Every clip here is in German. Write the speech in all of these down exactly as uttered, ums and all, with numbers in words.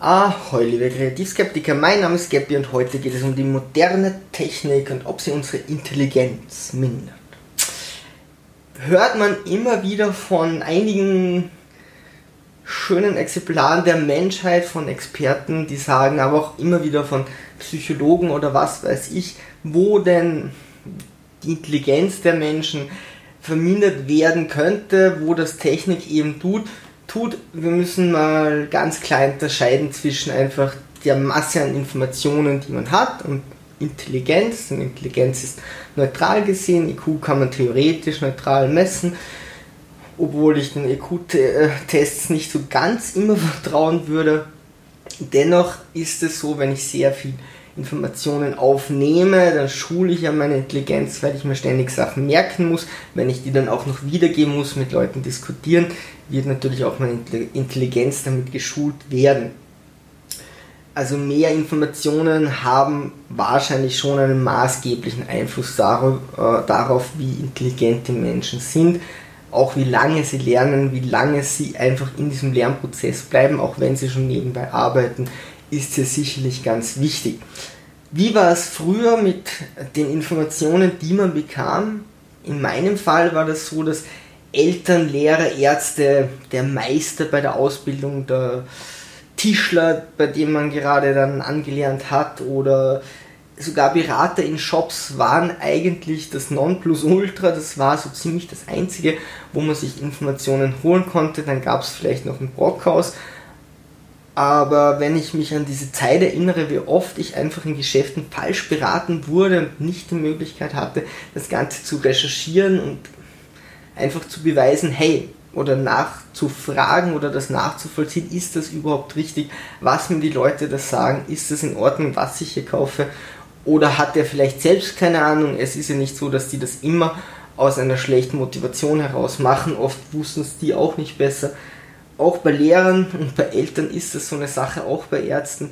Ahoi liebe Kreativskeptiker, mein Name ist Geppi und heute geht es um die moderne Technik und ob sie unsere Intelligenz mindert. Hört man immer wieder von einigen schönen Exemplaren der Menschheit, von Experten, die sagen, aber auch immer wieder von Psychologen oder was weiß ich, wo denn die Intelligenz der Menschen vermindert werden könnte, wo das Technik eben tut. Tut, wir müssen mal ganz klein unterscheiden zwischen einfach der Masse an Informationen, die man hat, und Intelligenz. Und Intelligenz ist neutral gesehen, I Q kann man theoretisch neutral messen, obwohl ich den I Q-Tests nicht so ganz immer vertrauen würde. Dennoch ist es so, wenn ich sehr viel Informationen aufnehme, dann schule ich ja meine Intelligenz, weil ich mir ständig Sachen merken muss. Wenn ich die dann auch noch wiedergeben muss, mit Leuten diskutieren, wird natürlich auch meine Intelligenz damit geschult werden. Also mehr Informationen haben wahrscheinlich schon einen maßgeblichen Einfluss darauf, wie intelligente Menschen sind, auch wie lange sie lernen, wie lange sie einfach in diesem Lernprozess bleiben, auch wenn sie schon nebenbei arbeiten, ist hier sicherlich ganz wichtig. Wie war es früher mit den Informationen, die man bekam? In meinem Fall war das so, dass Eltern, Lehrer, Ärzte, der Meister bei der Ausbildung, der Tischler, bei dem man gerade dann angelernt hat, oder sogar Berater in Shops waren eigentlich das Nonplusultra. Das war so ziemlich das Einzige, wo man sich Informationen holen konnte. Dann gab es vielleicht noch ein Brockhaus. Aber wenn ich mich an diese Zeit erinnere, wie oft ich einfach in Geschäften falsch beraten wurde und nicht die Möglichkeit hatte, das Ganze zu recherchieren und einfach zu beweisen, hey, oder nachzufragen oder das nachzuvollziehen, ist das überhaupt richtig, was mir die Leute das sagen, ist das in Ordnung, was ich hier kaufe, oder hat er vielleicht selbst keine Ahnung. Es ist ja nicht so, dass die das immer aus einer schlechten Motivation heraus machen, oft wussten es die auch nicht besser. Auch bei Lehrern und bei Eltern ist das so eine Sache, auch bei Ärzten.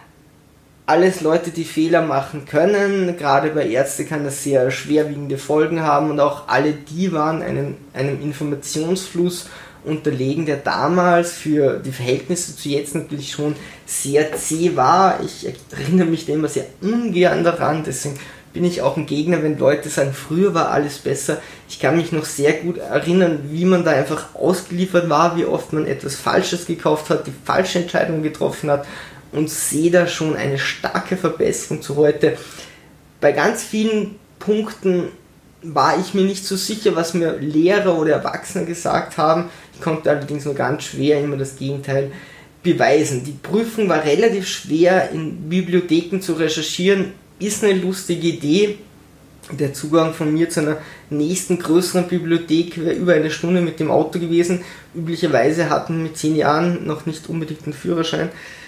Alles Leute, die Fehler machen können, gerade bei Ärzten kann das sehr schwerwiegende Folgen haben, und auch alle die waren einem, einem Informationsfluss unterlegen, der damals für die Verhältnisse zu jetzt natürlich schon sehr zäh war. Ich erinnere mich da immer sehr ungern daran, deswegen bin ich auch ein Gegner, wenn Leute sagen, früher war alles besser. Ich kann mich noch sehr gut erinnern, wie man da einfach ausgeliefert war, wie oft man etwas Falsches gekauft hat, die falsche Entscheidung getroffen hat, und sehe da schon eine starke Verbesserung zu heute. Bei ganz vielen Punkten war ich mir nicht so sicher, was mir Lehrer oder Erwachsene gesagt haben. Ich konnte allerdings nur ganz schwer immer das Gegenteil beweisen. Die Prüfung war relativ schwer, in Bibliotheken zu recherchieren. Ist eine lustige Idee. Der Zugang von mir zu einer nächsten größeren Bibliothek wäre über eine Stunde mit dem Auto gewesen. Üblicherweise hatten wir mit zehn Jahren noch nicht unbedingt einen Führerschein.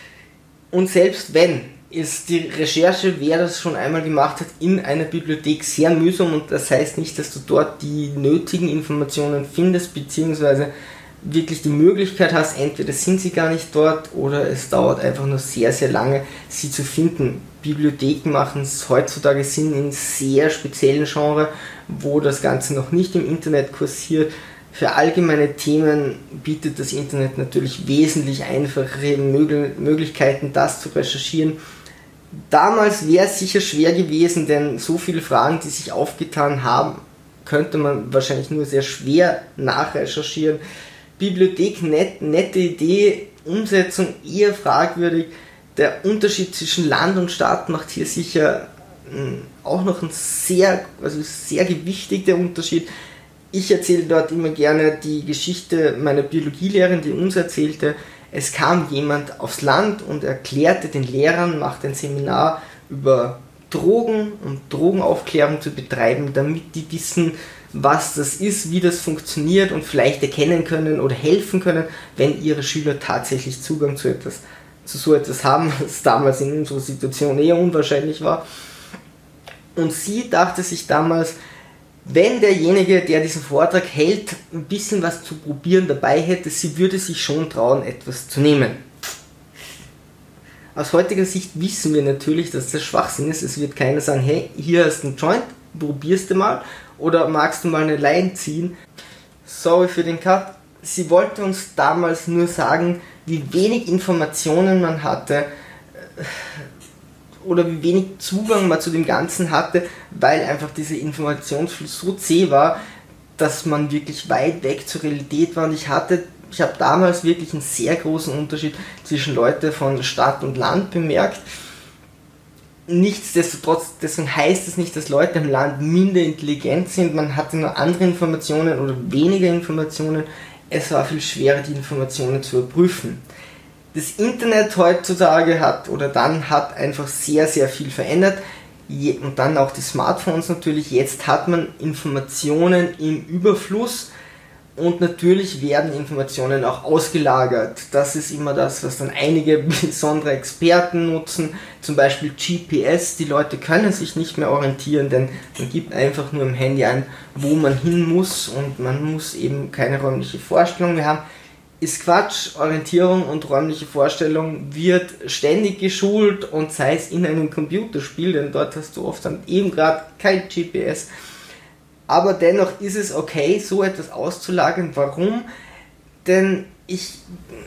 Und selbst wenn, ist die Recherche, wer das schon einmal gemacht hat, in einer Bibliothek sehr mühsam, und das heißt nicht, dass du dort die nötigen Informationen findest, beziehungsweise wirklich die Möglichkeit hast, entweder sind sie gar nicht dort oder es dauert einfach nur sehr, sehr lange, sie zu finden. Bibliotheken machen es heutzutage Sinn in sehr speziellen Genres, wo das Ganze noch nicht im Internet kursiert. Für allgemeine Themen bietet das Internet natürlich wesentlich einfachere Möglichkeiten, das zu recherchieren. Damals wäre es sicher schwer gewesen, denn so viele Fragen, die sich aufgetan haben, könnte man wahrscheinlich nur sehr schwer nachrecherchieren. Bibliothek, net, nette Idee, Umsetzung eher fragwürdig. Der Unterschied zwischen Land und Stadt macht hier sicher mh, auch noch ein sehr, also sehr gewichtiger Unterschied. Ich erzähle dort immer gerne die Geschichte meiner Biologielehrerin, die uns erzählte, es kam jemand aufs Land und erklärte den Lehrern, machte ein Seminar über Drogen und Drogenaufklärung zu betreiben, damit die wissen, was das ist, wie das funktioniert und vielleicht erkennen können oder helfen können, wenn ihre Schüler tatsächlich Zugang zu etwas, zu so etwas haben, was damals in unserer Situation eher unwahrscheinlich war. Und sie dachte sich damals, wenn derjenige, der diesen Vortrag hält, ein bisschen was zu probieren dabei hätte, sie würde sich schon trauen, etwas zu nehmen. Aus heutiger Sicht wissen wir natürlich, dass das Schwachsinn ist. Es wird keiner sagen, hey, hier hast du einen Joint, probierst du mal, oder magst du mal eine Line ziehen? Sorry für den Cut. Sie wollte uns damals nur sagen, wie wenig Informationen man hatte oder wie wenig Zugang man zu dem Ganzen hatte, weil einfach dieser Informationsfluss so zäh war, dass man wirklich weit weg zur Realität war. Und ich hatte, ich habe damals wirklich einen sehr großen Unterschied zwischen Leuten von Stadt und Land bemerkt. Nichtsdestotrotz, deswegen heißt es nicht, dass Leute im Land minder intelligent sind, man hatte nur andere Informationen oder weniger Informationen, es war viel schwerer, die Informationen zu überprüfen. Das Internet heutzutage hat, oder dann hat einfach sehr, sehr viel verändert, und dann auch die Smartphones natürlich. Jetzt hat man Informationen im Überfluss und natürlich werden Informationen auch ausgelagert. Das ist immer das, was dann einige besondere Experten nutzen, zum Beispiel G P S. Die Leute können sich nicht mehr orientieren, denn man gibt einfach nur im Handy ein, wo man hin muss, und man muss eben keine räumliche Vorstellung mehr haben. Ist Quatsch. Orientierung und räumliche Vorstellung wird ständig geschult, und sei es in einem Computerspiel, denn dort hast du oft dann eben gerade kein G P S. Aber dennoch ist es okay, so etwas auszulagern. Warum? Denn ich,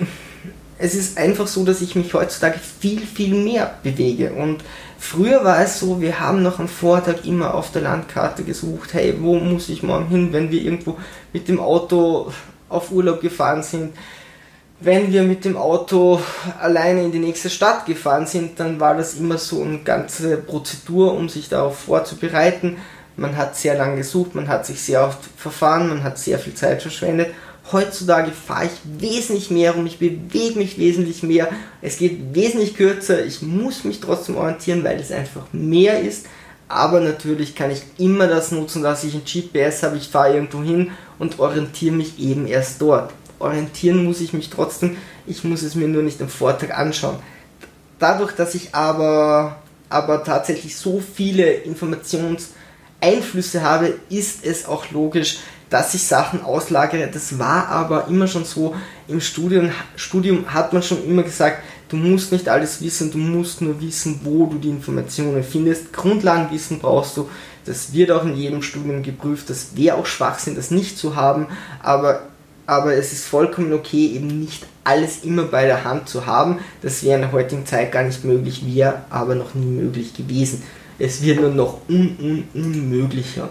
es ist einfach so, dass ich mich heutzutage viel, viel mehr bewege. Und früher war es so, wir haben noch am Vortag immer auf der Landkarte gesucht, hey, wo muss ich morgen hin, wenn wir irgendwo mit dem Auto auf Urlaub gefahren sind. Wenn wir mit dem Auto alleine in die nächste Stadt gefahren sind, dann war das immer so eine ganze Prozedur, um sich darauf vorzubereiten. Man hat sehr lange gesucht, man hat sich sehr oft verfahren, man hat sehr viel Zeit verschwendet. Heutzutage fahre ich wesentlich mehr und ich bewege mich wesentlich mehr. Es geht wesentlich kürzer, ich muss mich trotzdem orientieren, weil es einfach mehr ist. Aber natürlich kann ich immer das nutzen, dass ich ein G P S habe, ich fahre irgendwo hin und orientiere mich eben erst dort. Orientieren muss ich mich trotzdem, ich muss es mir nur nicht am Vortag anschauen. Dadurch, dass ich aber, aber tatsächlich so viele Informationseinflüsse habe, ist es auch logisch, dass ich Sachen auslagere. Das war aber immer schon so. Im Studium, Studium hat man schon immer gesagt, du musst nicht alles wissen, du musst nur wissen, wo du die Informationen findest. Grundlagenwissen brauchst du, das wird auch in jedem Studium geprüft, das wäre auch Schwachsinn, das nicht zu haben, aber, aber es ist vollkommen okay, eben nicht alles immer bei der Hand zu haben. Das wäre in der heutigen Zeit gar nicht möglich, wäre aber noch nie möglich gewesen. Es wird nur noch un, un, unmöglicher.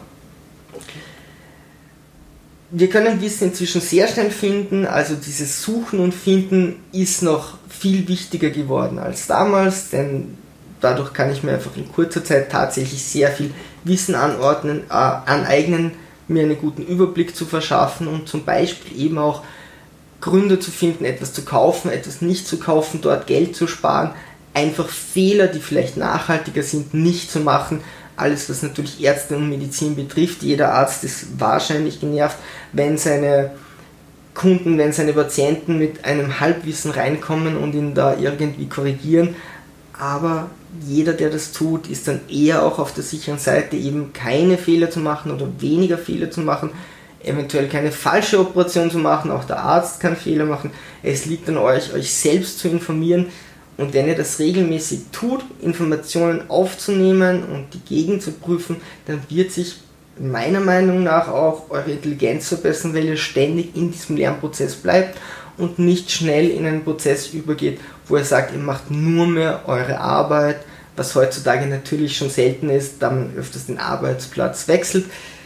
Wir können Wissen inzwischen sehr schnell finden, also dieses Suchen und Finden ist noch viel wichtiger geworden als damals, denn dadurch kann ich mir einfach in kurzer Zeit tatsächlich sehr viel Wissen anordnen, äh, aneignen, mir einen guten Überblick zu verschaffen und zum Beispiel eben auch Gründe zu finden, etwas zu kaufen, etwas nicht zu kaufen, dort Geld zu sparen, einfach Fehler, die vielleicht nachhaltiger sind, nicht zu machen. Alles, was natürlich Ärzte und Medizin betrifft. Jeder Arzt ist wahrscheinlich genervt, wenn seine Kunden, wenn seine Patienten mit einem Halbwissen reinkommen und ihn da irgendwie korrigieren. Aber jeder, der das tut, ist dann eher auch auf der sicheren Seite, eben keine Fehler zu machen oder weniger Fehler zu machen, eventuell keine falsche Operation zu machen. Auch der Arzt kann Fehler machen. Es liegt an euch, euch selbst zu informieren. Und wenn ihr das regelmäßig tut, Informationen aufzunehmen und die Gegend zu prüfen, dann wird sich meiner Meinung nach auch eure Intelligenz verbessern, weil ihr ständig in diesem Lernprozess bleibt und nicht schnell in einen Prozess übergeht, wo ihr sagt, ihr macht nur mehr eure Arbeit, was heutzutage natürlich schon selten ist, da man öfters den Arbeitsplatz wechselt.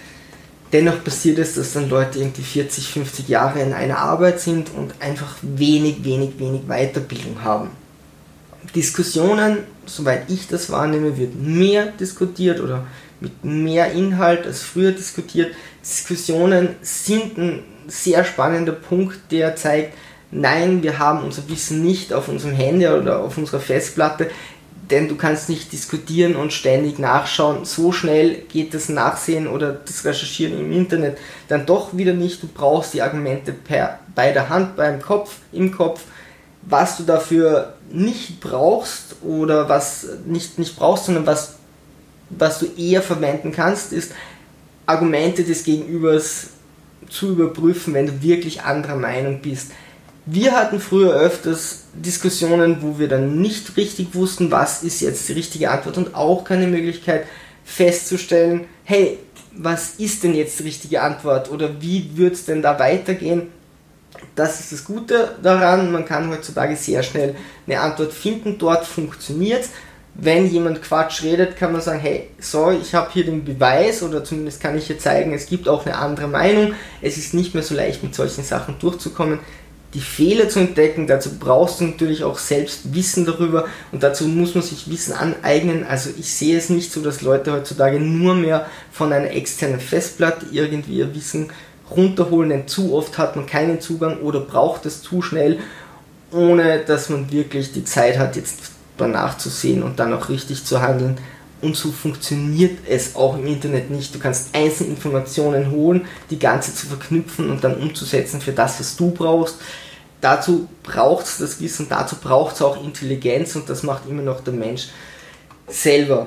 Dennoch passiert es, dass dann Leute irgendwie vierzig, fünfzig Jahre in einer Arbeit sind und einfach wenig, wenig, wenig Weiterbildung haben. Diskussionen, soweit ich das wahrnehme, wird mehr diskutiert oder mit mehr Inhalt als früher diskutiert. Diskussionen sind ein sehr spannender Punkt, der zeigt, nein, wir haben unser Wissen nicht auf unserem Handy oder auf unserer Festplatte, denn du kannst nicht diskutieren und ständig nachschauen. So schnell geht das Nachsehen oder das Recherchieren im Internet dann doch wieder nicht. Du brauchst die Argumente per, bei der Hand, beim Kopf, im Kopf. Was du dafür nicht brauchst oder was nicht, nicht brauchst, sondern was, was du eher verwenden kannst, ist Argumente des Gegenübers zu überprüfen, wenn du wirklich anderer Meinung bist. Wir hatten früher öfters Diskussionen, wo wir dann nicht richtig wussten, was ist jetzt die richtige Antwort und auch keine Möglichkeit festzustellen, hey, was ist denn jetzt die richtige Antwort oder wie wird es denn da weitergehen? Das ist das Gute daran, man kann heutzutage sehr schnell eine Antwort finden, dort funktioniert es. Wenn jemand Quatsch redet, kann man sagen, hey, so, ich habe hier den Beweis oder zumindest kann ich hier zeigen, es gibt auch eine andere Meinung. Es ist nicht mehr so leicht, mit solchen Sachen durchzukommen. Die Fehler zu entdecken, dazu brauchst du natürlich auch selbst Wissen darüber und dazu muss man sich Wissen aneignen. Also ich sehe es nicht so, dass Leute heutzutage nur mehr von einer externen Festplatte irgendwie ihr Wissen runterholen, denn zu oft hat man keinen Zugang oder braucht es zu schnell, ohne dass man wirklich die Zeit hat, jetzt danach zu sehen und dann auch richtig zu handeln. Und so funktioniert es auch im Internet nicht. Du kannst einzelne Informationen holen, die ganze zu verknüpfen und dann umzusetzen für das, was du brauchst. Dazu braucht es das Wissen, dazu braucht es auch Intelligenz und das macht immer noch der Mensch selber.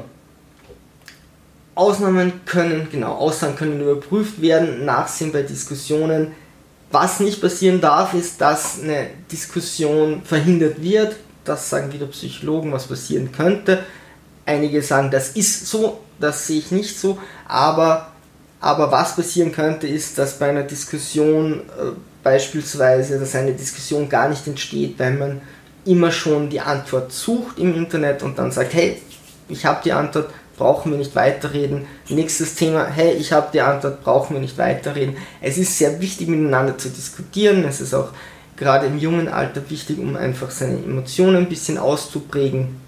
Ausnahmen können, genau, Aussagen können überprüft werden, Nachsehen bei Diskussionen. Was nicht passieren darf, ist, dass eine Diskussion verhindert wird. Das sagen wieder Psychologen, was passieren könnte. Einige sagen, das ist so, das sehe ich nicht so, aber, aber was passieren könnte, ist, dass bei einer Diskussion äh, beispielsweise, dass eine Diskussion gar nicht entsteht, weil man immer schon die Antwort sucht im Internet und dann sagt, hey, ich habe die Antwort, brauchen wir nicht weiterreden. Nächstes Thema, hey, ich habe die Antwort, brauchen wir nicht weiterreden. Es ist sehr wichtig, miteinander zu diskutieren, es ist auch gerade im jungen Alter wichtig, um einfach seine Emotionen ein bisschen auszuprägen.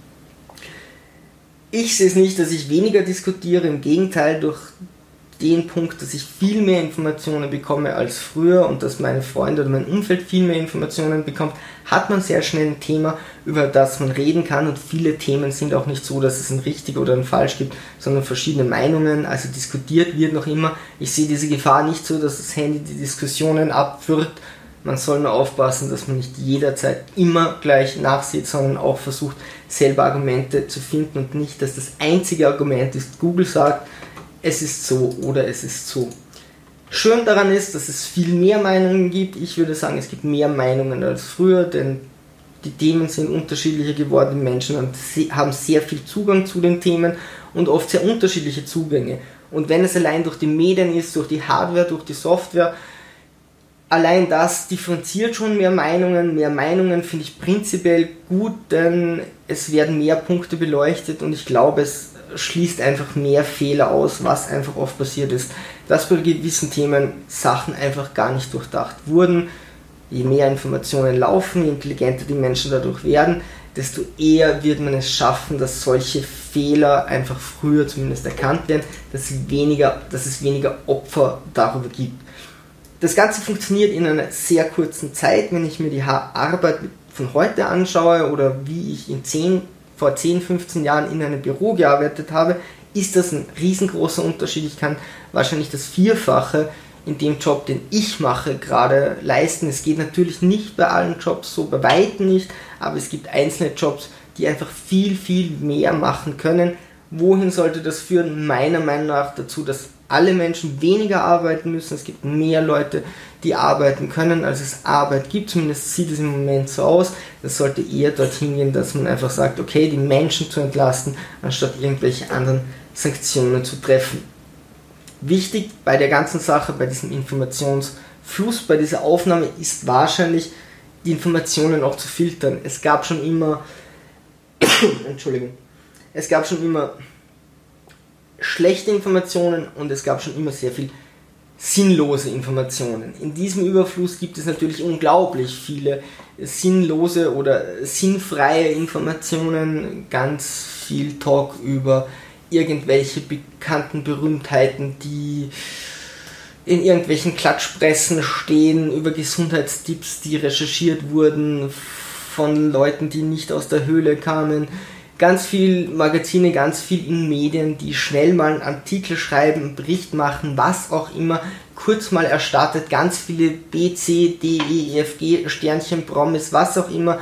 Ich sehe es nicht, dass ich weniger diskutiere, im Gegenteil, durch den Punkt, dass ich viel mehr Informationen bekomme als früher und dass meine Freunde oder mein Umfeld viel mehr Informationen bekommt, hat man sehr schnell ein Thema, über das man reden kann und viele Themen sind auch nicht so, dass es ein richtig oder ein falsch gibt, sondern verschiedene Meinungen, also diskutiert wird noch immer. Ich sehe diese Gefahr nicht so, dass das Handy die Diskussionen abwirkt. Man soll nur aufpassen, dass man nicht jederzeit immer gleich nachsieht, sondern auch versucht, selber Argumente zu finden und nicht, dass das einzige Argument ist, Google sagt, es ist so oder es ist so. Schön daran ist, dass es viel mehr Meinungen gibt. Ich würde sagen, es gibt mehr Meinungen als früher, denn die Themen sind unterschiedlicher geworden. Die Menschen haben sehr viel Zugang zu den Themen und oft sehr unterschiedliche Zugänge. Und wenn es allein durch die Medien ist, durch die Hardware, durch die Software, allein das differenziert schon mehr Meinungen. Mehr Meinungen finde ich prinzipiell gut, denn es werden mehr Punkte beleuchtet und ich glaube, es schließt einfach mehr Fehler aus, was einfach oft passiert ist, dass bei gewissen Themen Sachen einfach gar nicht durchdacht wurden. Je mehr Informationen laufen, je intelligenter die Menschen dadurch werden, desto eher wird man es schaffen, dass solche Fehler einfach früher zumindest erkannt werden, dass, weniger, dass es weniger Opfer darüber gibt. Das Ganze funktioniert in einer sehr kurzen Zeit. Wenn ich mir die Arbeit von heute anschaue oder wie ich in zehn, vor zehn, fünfzehn Jahren in einem Büro gearbeitet habe, ist das ein riesengroßer Unterschied. Ich kann wahrscheinlich das Vierfache in dem Job, den ich mache, gerade leisten. Es geht natürlich nicht bei allen Jobs so, bei weitem nicht, aber es gibt einzelne Jobs, die einfach viel, viel mehr machen können. Wohin sollte das führen? Meiner Meinung nach dazu, dass alle Menschen weniger arbeiten müssen. Es gibt mehr Leute, die arbeiten können, als es Arbeit gibt. Zumindest sieht es im Moment so aus. Das sollte eher dorthin gehen, dass man einfach sagt, okay, die Menschen zu entlasten, anstatt irgendwelche anderen Sanktionen zu treffen. Wichtig bei der ganzen Sache, bei diesem Informationsfluss, bei dieser Aufnahme ist wahrscheinlich, die Informationen auch zu filtern. Es gab schon immer Entschuldigung, es gab schon immer schlechte Informationen und es gab schon immer sehr viel sinnlose Informationen. In diesem Überfluss gibt es natürlich unglaublich viele sinnlose oder sinnfreie Informationen, ganz viel Talk über irgendwelche bekannten Berühmtheiten, die in irgendwelchen Klatschpressen stehen, über Gesundheitstipps, die recherchiert wurden von Leuten, die nicht aus der Höhle kamen. Ganz viel Magazine, ganz viel in Medien, die schnell mal einen Artikel schreiben, einen Bericht machen, was auch immer, kurz mal erstattet, ganz viele B, C, D, E, F, G, Sternchen, Promis, was auch immer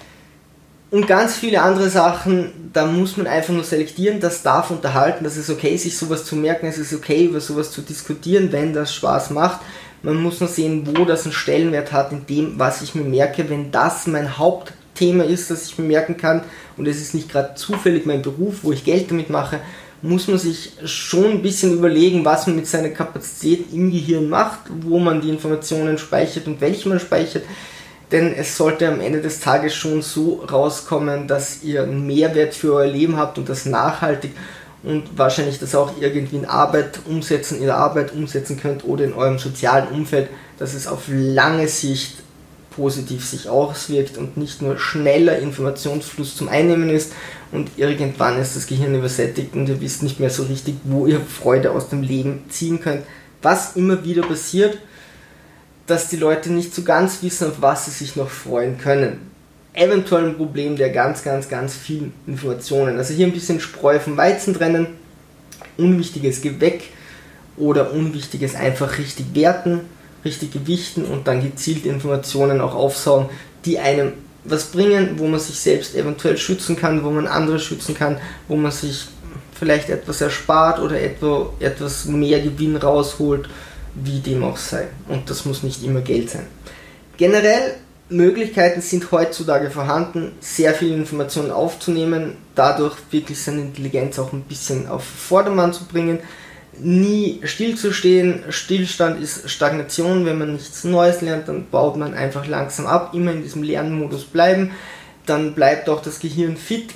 und ganz viele andere Sachen, da muss man einfach nur selektieren, das darf unterhalten, das ist okay, sich sowas zu merken, es ist okay, über sowas zu diskutieren, wenn das Spaß macht. Man muss nur sehen, wo das einen Stellenwert hat in dem, was ich mir merke, wenn das mein Hauptthema ist, das ich mir merken kann und es ist nicht gerade zufällig mein Beruf, wo ich Geld damit mache muss man sich schon ein bisschen überlegen, was man mit seiner Kapazität im Gehirn macht, wo man die Informationen speichert und welche man speichert. Denn es sollte am Ende des Tages schon so rauskommen, dass ihr einen Mehrwert für euer Leben habt und das nachhaltig und wahrscheinlich das auch irgendwie in Arbeit umsetzen, in der Arbeit umsetzen könnt oder in eurem sozialen Umfeld, dass es auf lange Sicht positiv sich auswirkt und nicht nur schneller Informationsfluss zum Einnehmen ist und irgendwann ist das Gehirn übersättigt und ihr wisst nicht mehr so richtig, wo ihr Freude aus dem Leben ziehen könnt. Was immer wieder passiert, dass die Leute nicht so ganz wissen, auf was sie sich noch freuen können. Eventuell ein Problem der ganz, ganz, ganz vielen Informationen. Also hier ein bisschen Spreu vom Weizen trennen, Unwichtiges geh weg oder Unwichtiges einfach richtig werten, richtig gewichten und dann gezielt Informationen auch aufsaugen, die einem was bringen, wo man sich selbst eventuell schützen kann, wo man andere schützen kann, wo man sich vielleicht etwas erspart oder etwa etwas mehr Gewinn rausholt, wie dem auch sei. Und das muss nicht immer Geld sein. Generell, Möglichkeiten sind heutzutage vorhanden, sehr viele Informationen aufzunehmen, dadurch wirklich seine Intelligenz auch ein bisschen auf Vordermann zu bringen. Nie stillzustehen, Stillstand ist Stagnation, wenn man nichts Neues lernt, dann baut man einfach langsam ab, immer in diesem Lernmodus bleiben, dann bleibt auch das Gehirn fit,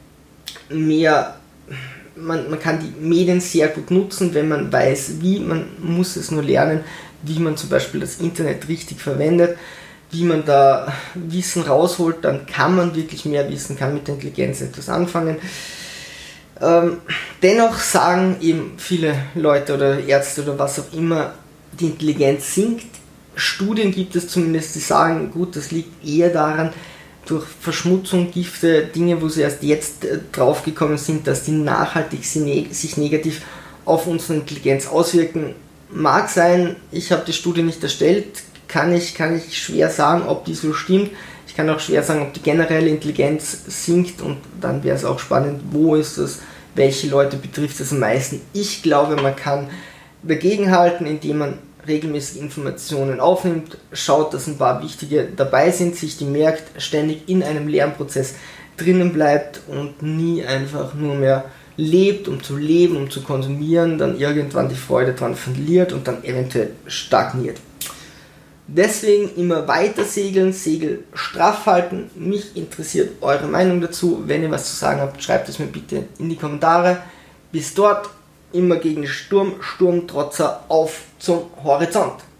mehr, man, man kann die Medien sehr gut nutzen, wenn man weiß wie, man muss es nur lernen, wie man zum Beispiel das Internet richtig verwendet, wie man da Wissen rausholt, dann kann man wirklich mehr wissen, kann mit der Intelligenz etwas anfangen. Ähm, dennoch sagen eben viele Leute oder Ärzte oder was auch immer, die Intelligenz sinkt. Studien gibt es zumindest, die sagen, gut, das liegt eher daran, durch Verschmutzung, Gifte, Dinge, wo sie erst jetzt äh, draufgekommen sind, dass die nachhaltig sich negativ auf unsere Intelligenz auswirken. Mag sein, ich habe die Studie nicht erstellt, kann ich, kann ich schwer sagen, ob die so stimmt. Ich kann auch schwer sagen, ob die generelle Intelligenz sinkt und dann wäre es auch spannend, wo ist es, welche Leute betrifft es am meisten. Ich glaube, man kann dagegenhalten, indem man regelmäßig Informationen aufnimmt, schaut, dass ein paar wichtige dabei sind, sich die merkt, ständig in einem Lernprozess drinnen bleibt und nie einfach nur mehr lebt, um zu leben, um zu konsumieren, dann irgendwann die Freude dran verliert und dann eventuell stagniert. Deswegen immer weiter segeln, Segel straff halten. Mich interessiert eure Meinung dazu. Wenn ihr was zu sagen habt, schreibt es mir bitte in die Kommentare. Bis dort, immer gegen den Sturm, Sturmtrotzer, auf zum Horizont.